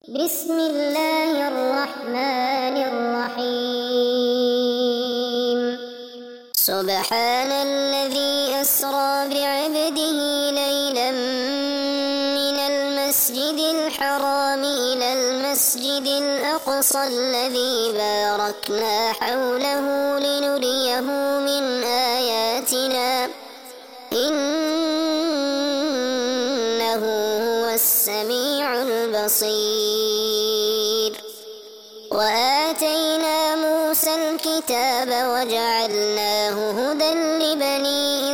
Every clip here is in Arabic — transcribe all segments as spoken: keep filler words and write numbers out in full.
بسم الله الرحمن الرحيم. سبحان الذي أسرى بعبده ليلا من المسجد الحرام إلى المسجد الأقصى الذي باركنا حوله لنريه من آياتنا إنه هو السميع البصير. وآتينا موسى الكتاب وجعلناه هدى لبني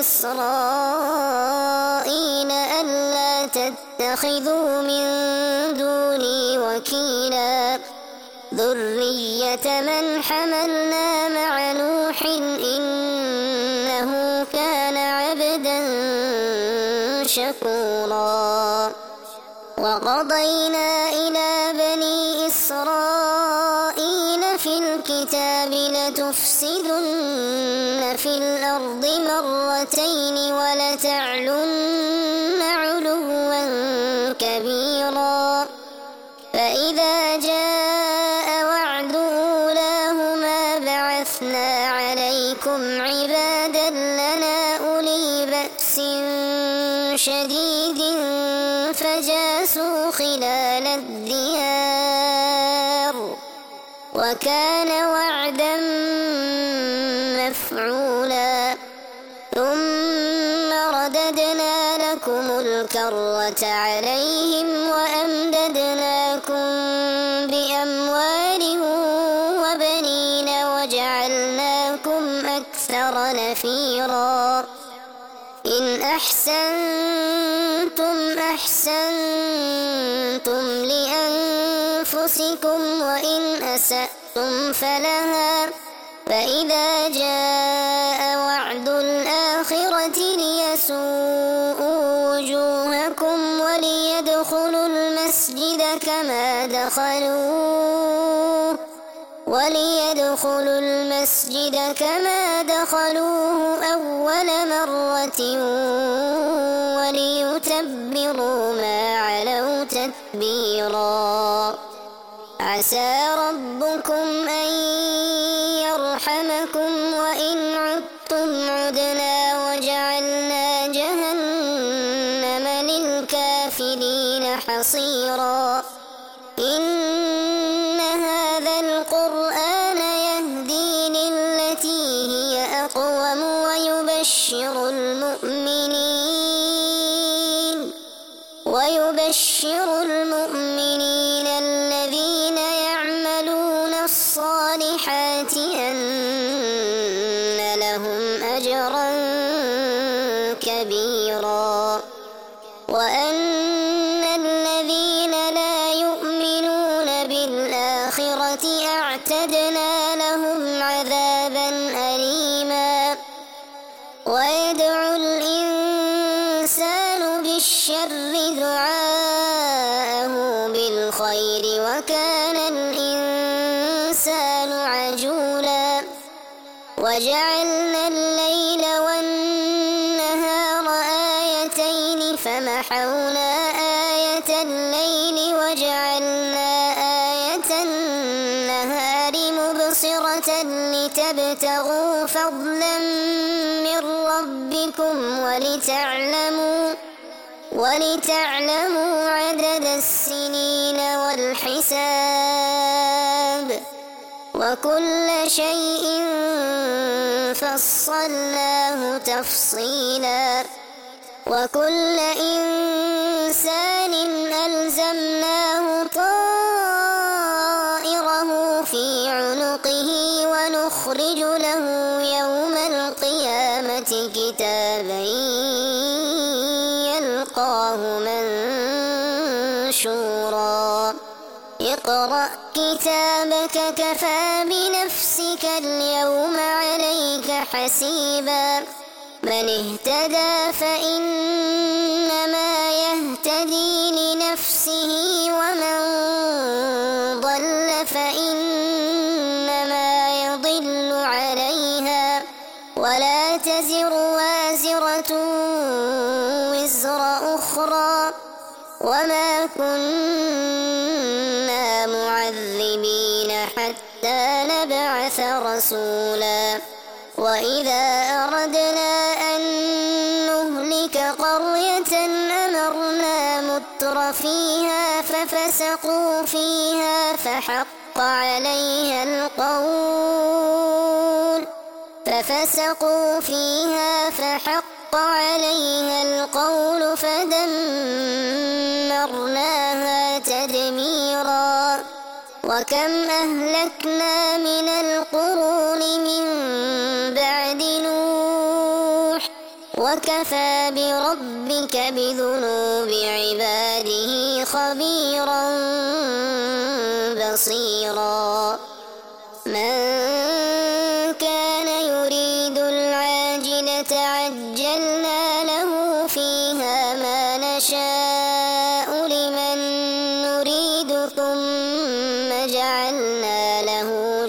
إسرائيل ألا تتخذوا من دوني وكيلا ذرية من حملنا مع نوح إنه كان عبدا شكورا. وقضينا إلى بني إسرائيل في الكتاب لتفسدن في الأرض مرتين ولتعلن علوا كبيرا. فإذا جاء وعد أولاهما بعثنا عليكم عبادا لنا أولي بأس شديد فجاسوا خلال الديار وكان وعدا مفعولا. ثم رددنا لكم الكرة عليهم وأمددناكم بأموال وبنين وجعلناكم أكثر نفيرا. إن أحسنتم أحسنتم لأنفسكم وإن أسأتم فلها. فإذا جاء وعد الآخرة ليسوءوا وجوهكم وليدخلوا المسجد كما دخلوه وليدخلوا المسجد كما دخلوه أول مرة وليتبروا ما علوا تتبيرا. عسى ربكم أن يرحمكم وإن عدتم عدنا وجعلنا جهنم للكافرين حصيرا. إن هذا القرآن يهدي للتي هي أقوم ويبشر المؤمنين ويبشر المؤمنين الذين يعملون الصالحات أن لهم أجرا كبيرا وأن الذين لا يؤمنون بالآخرة أعتدنا لهم عذابا أليما. ويدعو الإنسان بالشر دعاءه بالخير وكان الإنسان عجولا. وجعلنا الليل والنهار آيتين فمحونا آية الليل وجعلنا آية النهار مبصرة لتبتغوا فضلا من ربكم ولتعلموا ولتعلموا عدد السنين والحساب وكل شيء فصلناه تفصيلا. وكل إنسان ألزمناه طائره في عنقه ونخرج له يوم القيامة كتابا يلقاه منشورا. اقرأ كتابك كفى بنفسك اليوم عليك حسيبا. من اهتدى فإنما يهتدي لنفسه ومن ضل فإنما يضل عليها ولا تزر وازرة وزر أخرى وما كنا حتى نبعث رسولا وإذا أردنا أن نهلك قرية أمرنا متر فيها ففسقوا فيها فحق عليها القول ففسقوا فيها فحق عليها القول فدمرناها تدميرا وكم أهلكنا من القرون من بعد نوح وكفى بربك بذنوب عباده خبيرا بصيرا من كان يريد العاجلة عجلنا له فيها ما نشاء لمن نريد ثم جعلنا له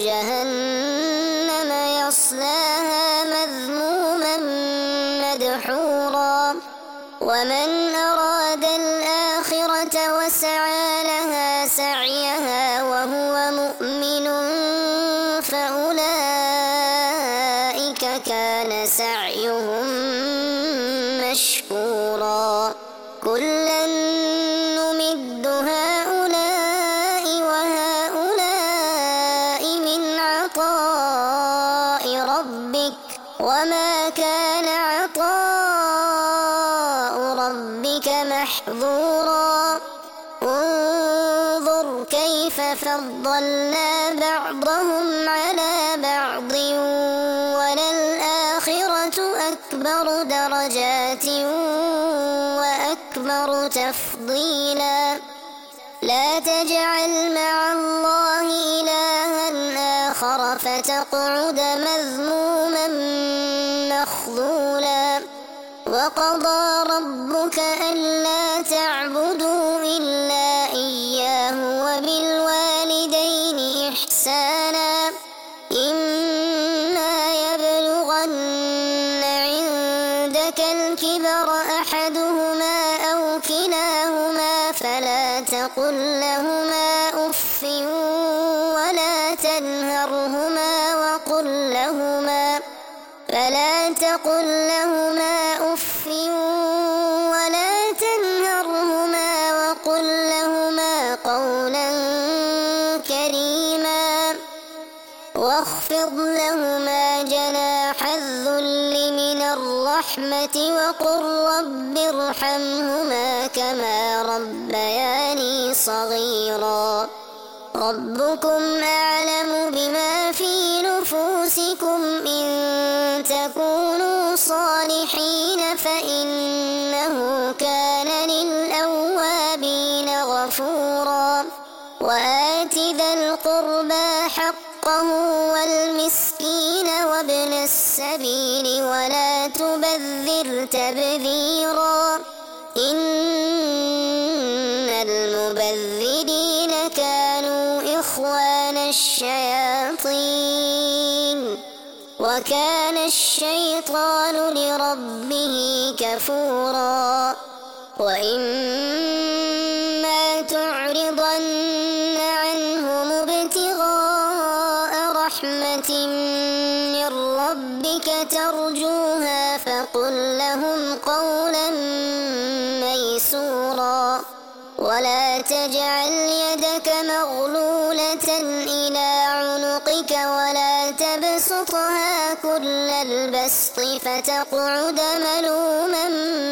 جهنم يصلاها مذموما مدحورا ومن أراد الآخرة وسعى لها سعيها وهو مؤمن فأولئك كان سعيهم مشكورا كلا نمد هؤلاء وهؤلاء من عطاء ربك وما كان عطاء ربك محظورا انظر كيف فضلنا بعضهم على بعض وللآخرة أكبر درجات وأكبر تفضيلا لا تجعل مع الله إلها آخر فتقعد مذموما مخذولا وقضى ربك ألا تعبدوا إلا إياه وبالوالدين إحسانا إما يبلغن عندك الكبر أحدهما أو كلاهما فلا تقل لهما أف ولا تنهرهما وقل لهما فلا تقل لهما أف ولا تنهرهما وقل لهما قولا كريما واخفض لهما جناح الذل من الرحمة وقل رب ارحمهما كما ربياني صغيرا ربكم أعلم بما في نفوسكم إن تكونوا صالحين فإنه كان للأوابين غفورا وآت ذا القربى حقه والمسكين وابن السبيل ولا تبذر تبذيرا إن المبذرين كانوا إخوان الشياطين وكان الشيطان لربه كفورا وإما تعرضن عنهم ابتغاء رحمة من ربك ترجوها فقل لهم قولا ميسورا ولا تجعل يدك مغلولة إلى عنقك ولا تبسطها كل البسط فتقعد ملوما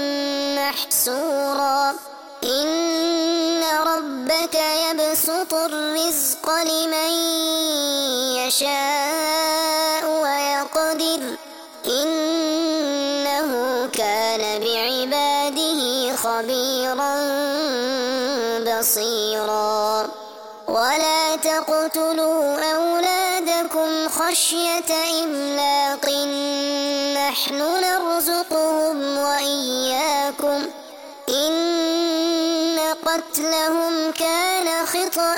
محسورا إن ربك يبسط الرزق لمن يشاء ويقدر إنه كان بعباده خبيرا بصيرا ولا تقتلوا أولادكم خشية إملاق نحن نرزقهم وإياكم إن قتلهم كان خطأ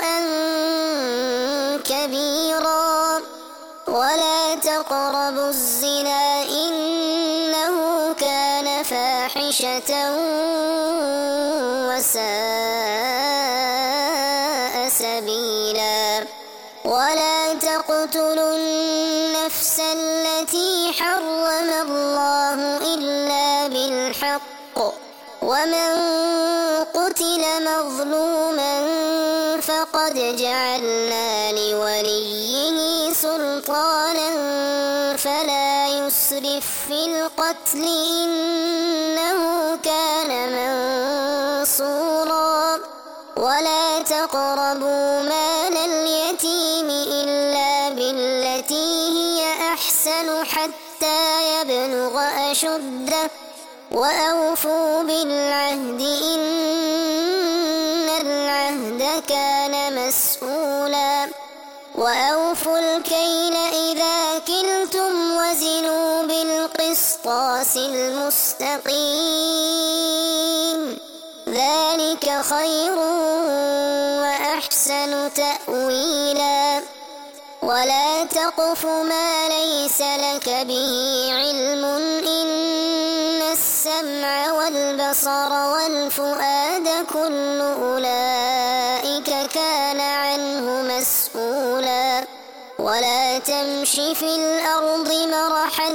كبيرا ولا تقربوا الزنا إنه كان فاحشة وساء سبيلا ولا تقتلوا النفس التي حرم الله إلا بالحق ومن قتل مظلوما فقد جعلنا لوليه سلطانا فلا يسرف في القتل إنه كان منصورا ولا تقربوا مال اليتيم إلا بالتي هي أحسن حتى يبلغ أشده وأوفوا بالعهد إن العهد كان مسؤولا وأوفوا الكيل إذا كلتم وزنوا بالقسطاس المستقيم ذلك خير وأحسن تأويلا ولا تقف ما ليس لك به علم إن السمع والبصر والفؤاد كل أولئك كان عنه مسؤولا ولا تمش في الأرض مرحا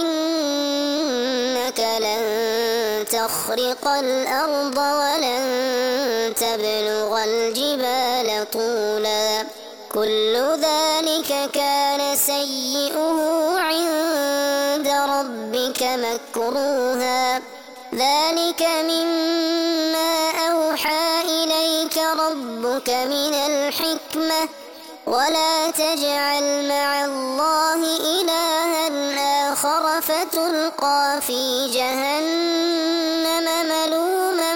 إنك لن تخرق الأرض ولن تبلغ الجبال طولا كل ذلك كان سيئه عند ربك مكروها ذلك مما أوحى إليك ربك من الحكمة ولا تجعل مع الله إلها آخر فتلقى في جهنم ملوما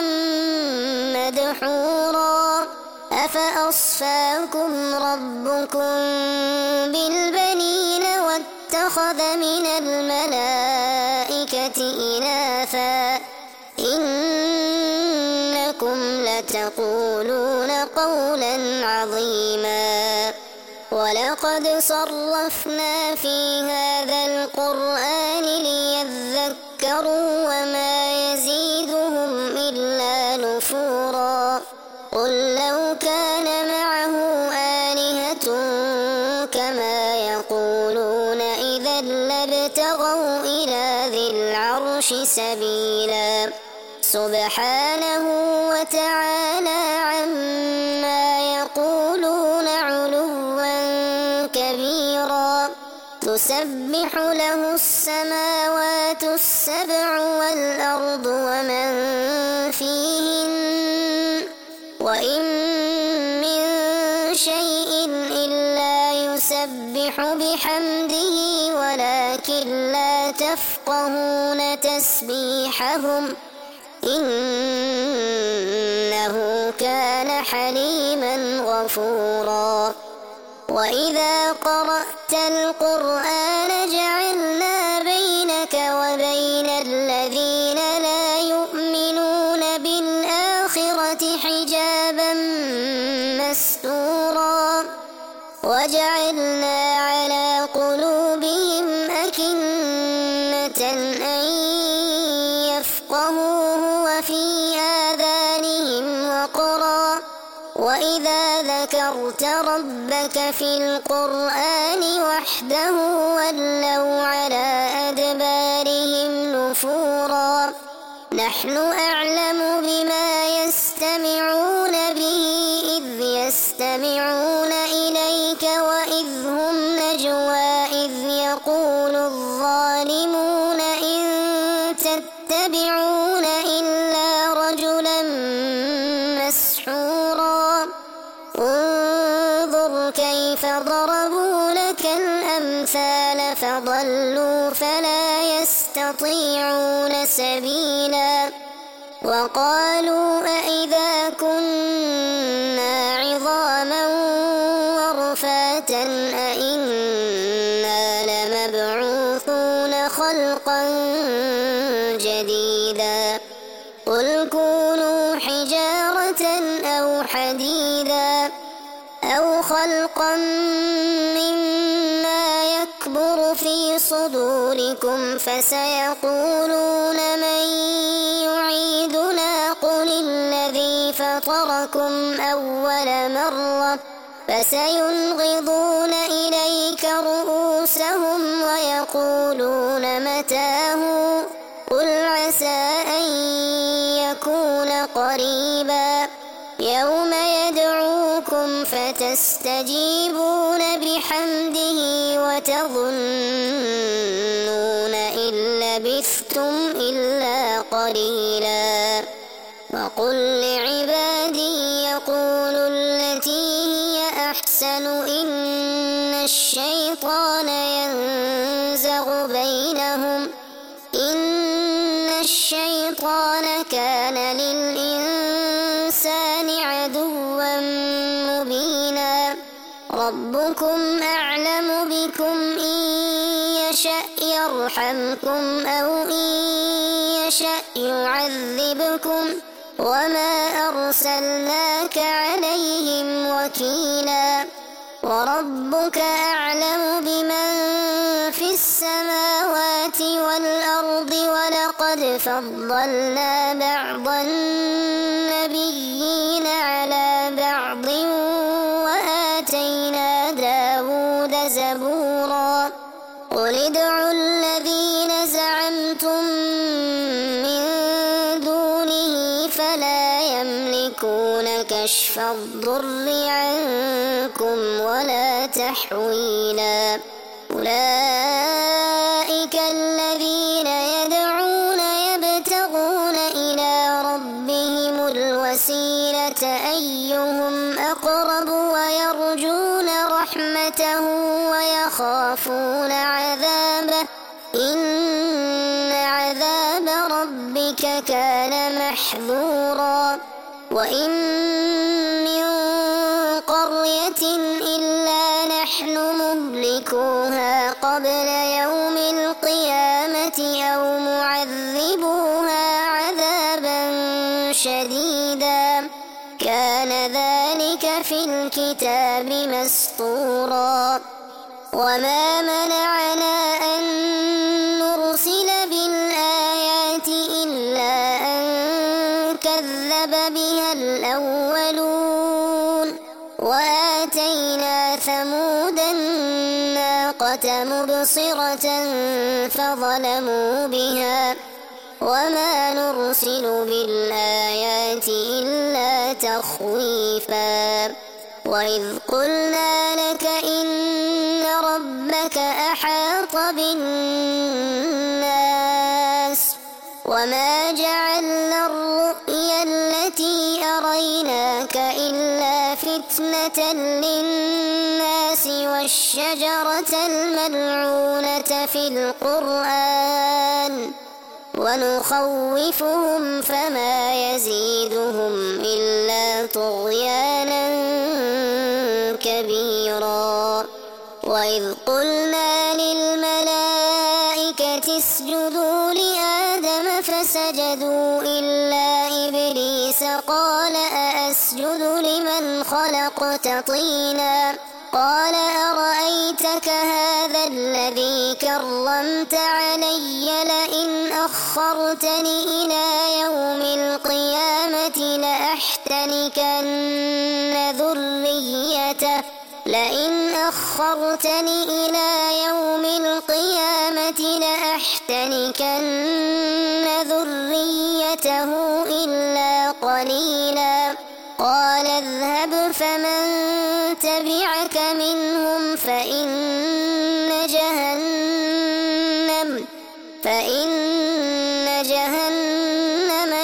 مدحورا أفأصفاكم ربكم بالبنين واتخذ من الملائكة إناثا إنكم لتقولون قولا عظيما ولقد صرفنا في هذا القرآن ليذكروا وما يزيدهم إلا نفورا قل لو كان معه آلهة كما يقولون إذا لابتغوا إلى ذي العرش سبيلا سبحانه وتعالى عما يقولون علوا كبيرا تسبح له السماوات السبع والأرض ومن فيهن وإن من شيء إلا يسبح بحمده ولكن لا تفقهون تسبيحهم إنه كان حليما غفورا وإذا قرأت القرآن جعلنا بينك وبين الذين لا يؤمنون بالآخرة حجابا مستورا وجعلنا على قلوبهم أكنة أن يفقهوه وفي آذانهم وقرا وإذا ذكرت ربك في القرآن وحده ولوا على أدبارهم نفورا نحن أعلم بما يستمعون به إذ يستمعون إليك وإذ هم نجوى إذ يقول الظالمون إن تتبعون إلا رجلا مسحورا انظر كيف ضربوا لك الأمثال فضلوا فلا يستطيعون سبيلا وقالوا أإذا كنا عظاما ورفاتا أإنا لمبعوثون خلقا جديدا قل كونوا حجارة أو حديدا أو خلقا مما يكبر في صدوركم فسيقولون من يعيدنا قل الذي فطركم أول مرة فسينغضون إليك رؤوسهم ويقولون متاه قل عسى أن يكون قريبا يوم يدعوكم فتستجيبون بحمده وتظنون إن لبثتم إلا قليلا وقل لعبادي يقولوا التي هي أحسن إن الشيطان ينزغ بينهم إن الشيطان كان للإنسان عدوا مبينا ربكم أعلم بكم إن يشأ يرحمكم أو إن يشأ يعذبكم وما أرسلناك عليهم وكيلا وربك أعلم بمن في السماوات والأرض ولقد فضلنا بعض النبيين على بعض وآتينا داود زبورا قل ادعوا الذين زعمتم من دونه فلا يملكون كشف الضر عنكم ولا تحويلا أولئك الذين يدعون يبتغون إلى ربهم الوسيلة أيهم أقرب ويرجون رحمته ويخافون عذابه إن عذاب ربك كان محذورا وإن من قرية إلا نحن مهلكوها قبل يوم القيامة أو معذبوها عذابا شديدا كان ذلك في الكتاب مسطورا وما منعنا أن نرسل بالآيات إلا أن كذب بها الأولون وآتينا ثمود الناقة مبصرة فظلموا بها وما نرسل بالآيات إلا تخويفا وإذ قلنا لك إن ربك أحاط بالناس وما جعلنا الرؤيا التي أريناك إلا فتنة للناس والشجرة الملعونة في القرآن ونخوفهم فما يزيدهم إلا طغيانا كبيرا وإذ قلنا للملائكة اسجدوا لآدم فسجدوا إلا إبليس قال أأسجد لمن خلقت طينا قال أرأيتك هذا الذي كرمت علي لئن أخرتني إلى يوم القيامة لأحتنكن ذريته لئن أخرتني إلى يوم القيامة لأحتنكن ذريته إلا قليلا قال اذهب فمن تبعك منهم فإن جهنم فإن جهنم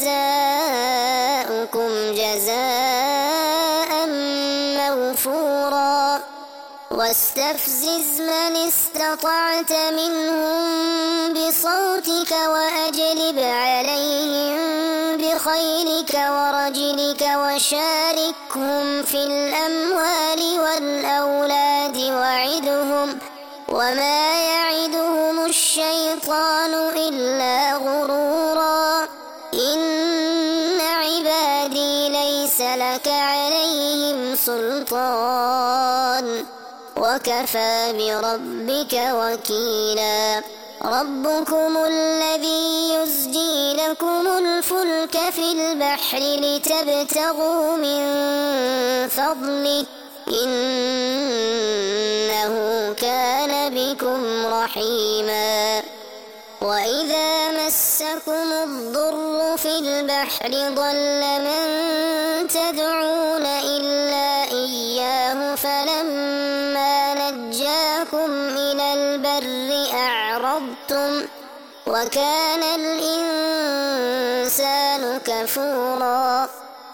جزاؤكم جزاء موفورا واستفزز من استطعت منهم بصوتك وأجلب عليهم بخيلك ورجلك وشاركهم في الأموال والأولاد وعدهم وما يعدهم الشيطان إلا غرورا إن عبادي ليس لك عليهم سلطان وكفى بربك وكيلا ربكم الذي يزجي لكم الفلك في البحر لتبتغوا من فضله إنه كان بكم رحيما وإذا مسكم الضر في البحر ضل من تدعون إلا إياه فلما نجاكم إلى البر أعرضتم وكان الإنسان كفورا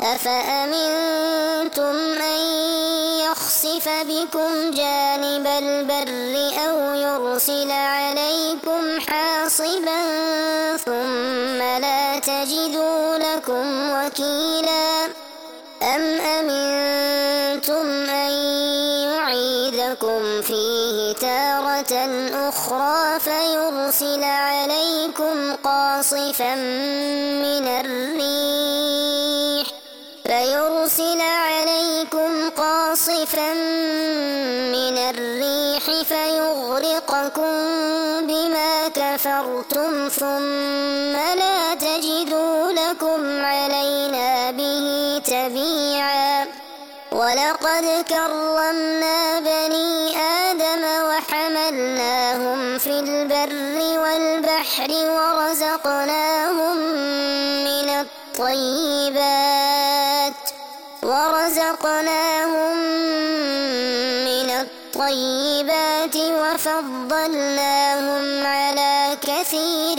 أفأمنتم أن يخسف بكم جانب البر أو يرسل عليكم حاصبا ثم لا تجدوا لكم وكيلا أم أمنتم أن يعيدكم فيه تارة أخرى فيرسل عليكم قاصفا من الريح فيرسل عليكم قاصفا من الريح فيغرقكم بما كفرتم ثم لا تجدوا لكم علينا به تبيعا ولقد كرمنا بني آدم وحملناهم في البر والبحر ورزقناهم من الطيبات ورزقناهم من الطيبات وفضلناهم على كثير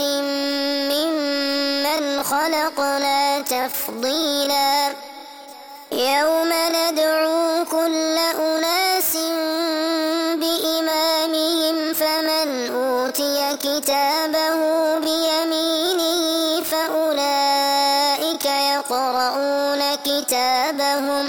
ممن خلقنا تفضيلا يوم ندعو كل أناس بإمامهم فمن أوتي كتابه بيمينه فأولئك يقرؤون كتابهم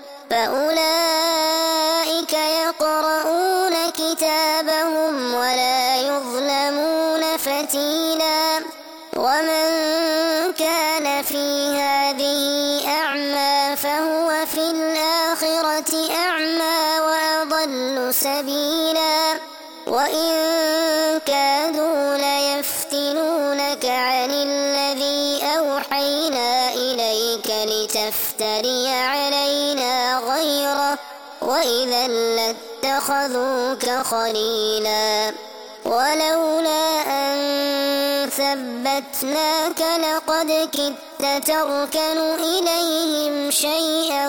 فأولئك يقرؤون كتابهم ولا يظلمون فتيلا ومن كان في هذه أعمى فهو في الآخرة أعمى وأضل سبيلا وإن كادوا ليفتنونك عن الذي أوحينا إليك لتفتري علينا غيره وإذا لاتخذوك خليلا ولولا أن ثبتناك لقد كدت تركن إليهم شيئا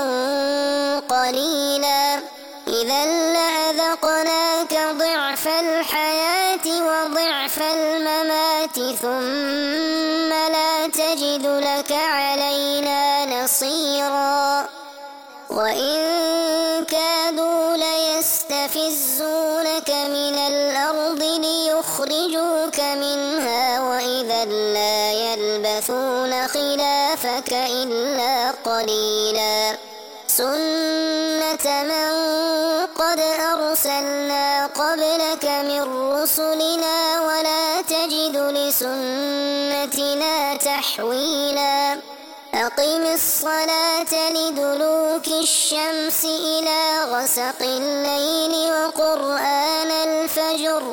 قليلا إذا لأذقناك ضعف الحياة وضعف الممات ثم لا تجد لك علينا نصيرا وإن كادوا ليستفزونك من الأرض ليخرجوك منها وإذا لا يلبثون خلافك إلا قليلا سنة من قد أرسلنا قبلك من رسلنا ولا تجد لسنتنا تحويلا أقم الصلاة لدلوك الشمس إلى غسق الليل وقرآن الفجر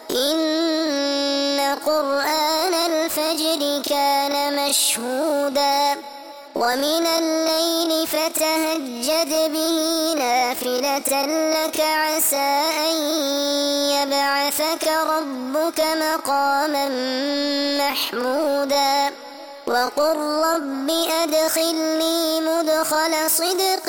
إن قرآن الفجر كان مشهودا ومن الليل فتهجد به نافلة لك عسى أن يبعثك ربك مقاما محمودا وقل رب أدخلني مدخل صدق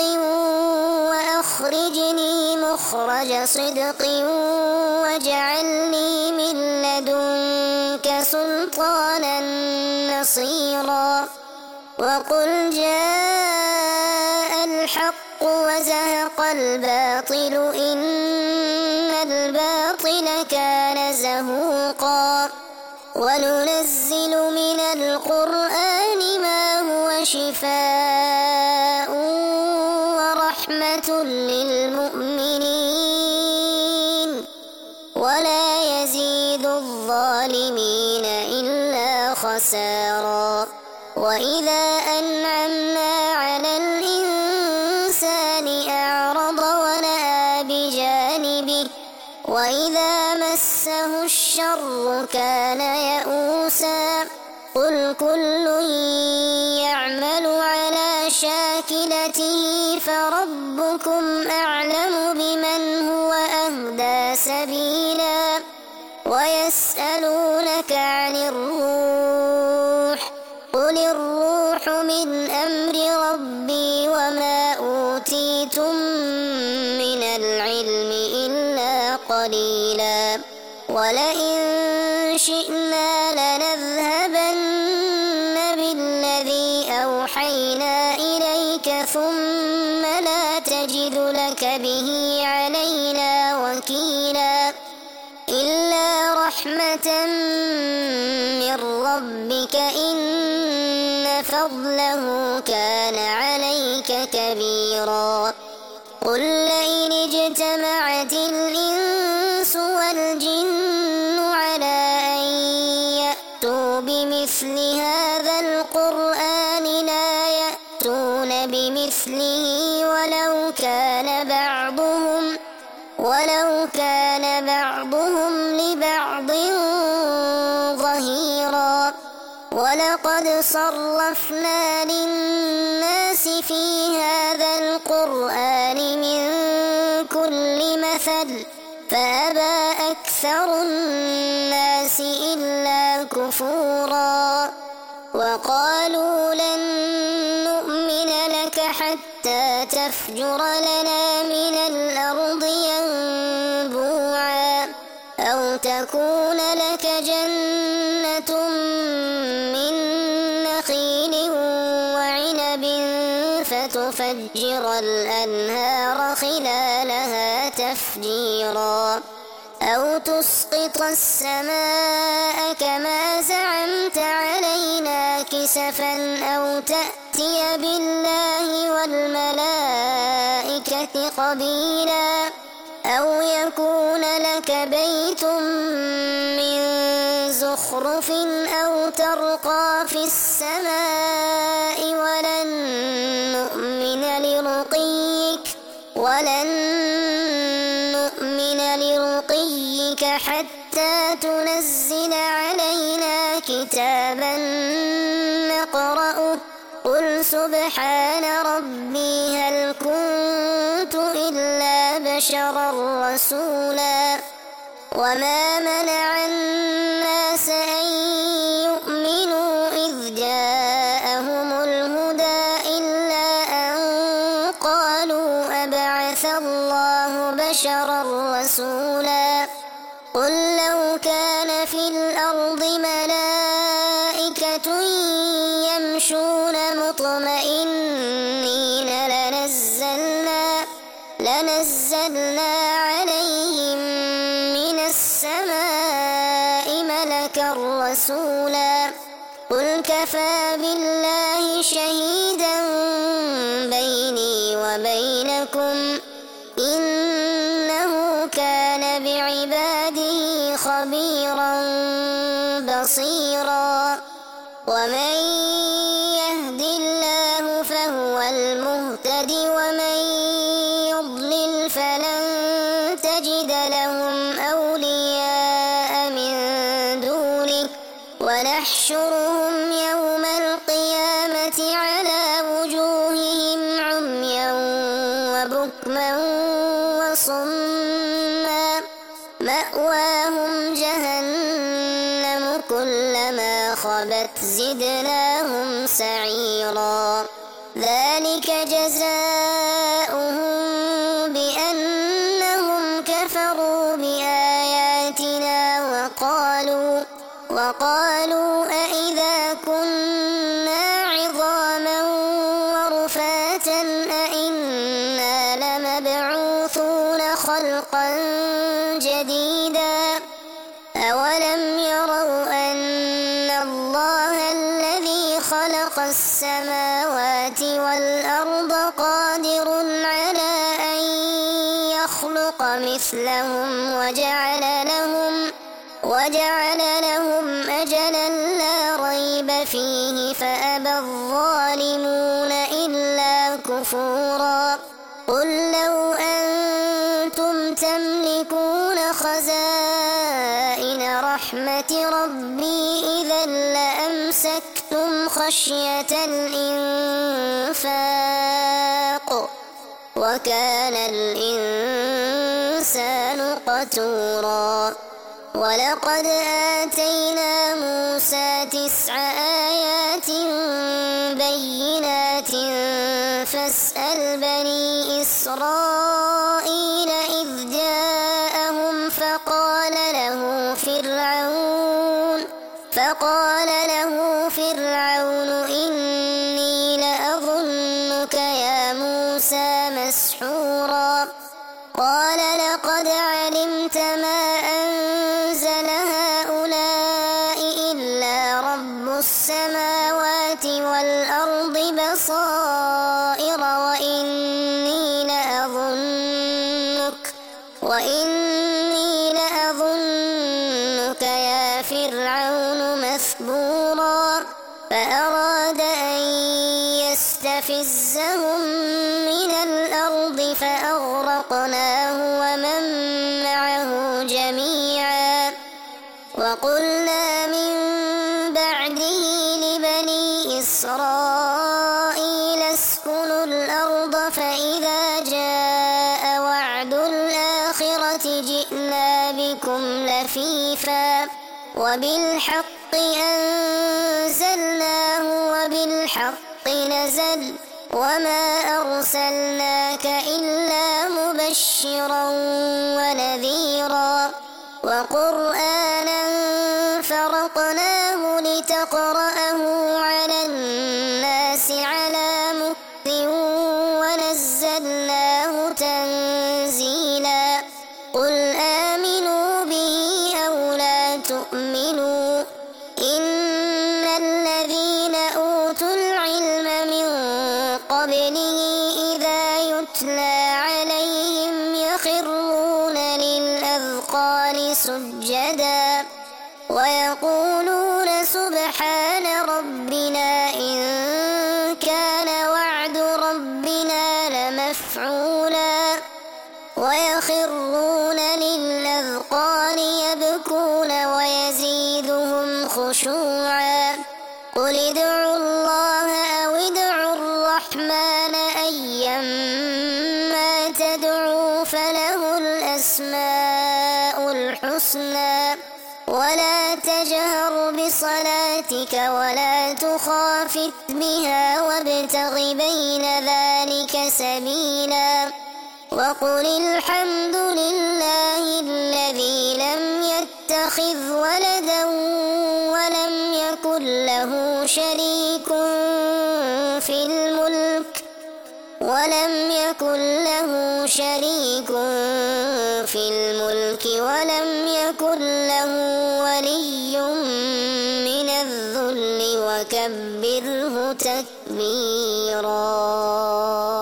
وأخرجني مخرج صدق واجعلني من لدنك سلطانا نصيرا وقل جاء الحق وزهق الباطل إن الباطل كان زهوقا وننزل من القرآن ما هو شفاء ورحمة للمؤمنين ولا يزيد الظالمين إلا خسارا وإذا أنعمنا على الإنسان أعرض ونأى بجانبه وإذا مسه الشر كان يئوسا قل كل يعمل على شاكلته فربكم أعلم سبيلا ويسألونك عن الروح قل الروح من أمر ربي وما أوتيتم من العلم إلا قليلا ولئن شئنا لنذهبن بالذي أوحينا إليك ثم لا تجد لك به علينا وكيلا إلا رحمة من ربك إن فضله كان عليك كبيرا قل لئن اجتمعت الإنس والجن على أن يأتوا بمثل هذا القرآن لا يأتون بمثله ولو كان بعضهم ولو كان بعضهم لبعض ظهيرا ولقد صرفنا للناس في هذا القرآن من كل مثل فأبى أكثر الناس إلا كفورا وقالوا لن نؤمن لك حتى تفجر لنا من الأرض ينبوعا أو تكون لك جنة من نخيل وعنب فتفجر الأنهار خلالها تفجيرا أو تسقط السماء كما زعمت علينا كسفا أو تأتي بالله والملائكة قبيلا أو يكون لك بيت من زخرف أو ترقى في السماء ولن نؤمن لرقيك ولن نؤمن لرقيك حتى تنزل علينا كتابا نقرأه قل سبحان ربي هل كنت إلا بشرا رسولا وما منع الناس أن يؤمنوا إذ جاءهم الهدى إلا أن قالوا أبعث الله بشرا رسولا قل لو كان في الأرض ملائكة يمشون مطمئنين لنزلنا لنزلنا عليهم من السماء ملكا رسولا قل كفى بالله شهيدا بيني وبينكم إنه كان بعباده خبيرا بصيرا ومن يهد الله فهو المهتد ومن يضلل فلن تجد لهم أولياء من دونه ونحشرهم يوم القيامة على وجوههم عميا وبكما وصما مأواهم جهنم كلما خبت زدناهم سعيرا ذلك جزاؤهم بأنهم كفروا بآياتنا وقالوا وقالوا أإذا كنا عظاما ورفاتا أإنا لمبعوثون خلقا جديدا أولم يروا أن الله الذي خلق السماوات والأرض قادر على أن يخلق مثلهم وجعل لهم وجعل لهم أجلا لا ريب فيه فأبى الظالمون إلا كفورا قل لو أنتم تملكون خزائن رحمة ربي إذا لأمسكتم خشية الإنفاق وكان الإنسان قتورا وطورا. ولقد آتينا موسى تسع آيات بينات فاسأل بني إسرائيل إذ جاءهم فقال له فرعون فقال له فرعون إني لأظنك يا موسى مسحورا. قال لقد علمت ما أنزل هؤلاء إلا رب السماوات والأرض بصائر وإني لأظنك وإني لأظنك يا فرعون مثبورا. فأراد أن يستفزهم من الأرض فأغرقناه ومن معه جميعا. وقلنا من بعده لبني إسرائيل اسكنوا الأرض فإذا جاء وعد الآخرة جئنا بكم لفيفا وبالحق أنزلناه وبالحق نزل وما أرسلناك إلا مبشرا ونذيرا. وقرآنا فرقناه لتقرأه على الناس على مكث ونزلناه تنزيلا. قل آمنوا به أو لا تؤمنوا إن الذين أوتوا العلم من قبله إذا يتلى عليهم يخرون للأذقان سجدا ويقولون سبحان ربنا إن كان وعد ربنا لمفعولا ويخرون للأذقان يبكون ويزيدهم خشوعا. قل ادعوا الله أو ادعوا الرحمن أيما تدعوا فله الأسماء الحسنى. ولا تجهر بصلاتك ولا تخافت بها وابتغ بين ذلك سبيلا. وقل الحمد لله الذي لم يتخذ ولدا ولم يكن له شريك في الملك ولم يكن له شريك في الملك ولم يكن له ولي من الذل وكبره تكبيرا.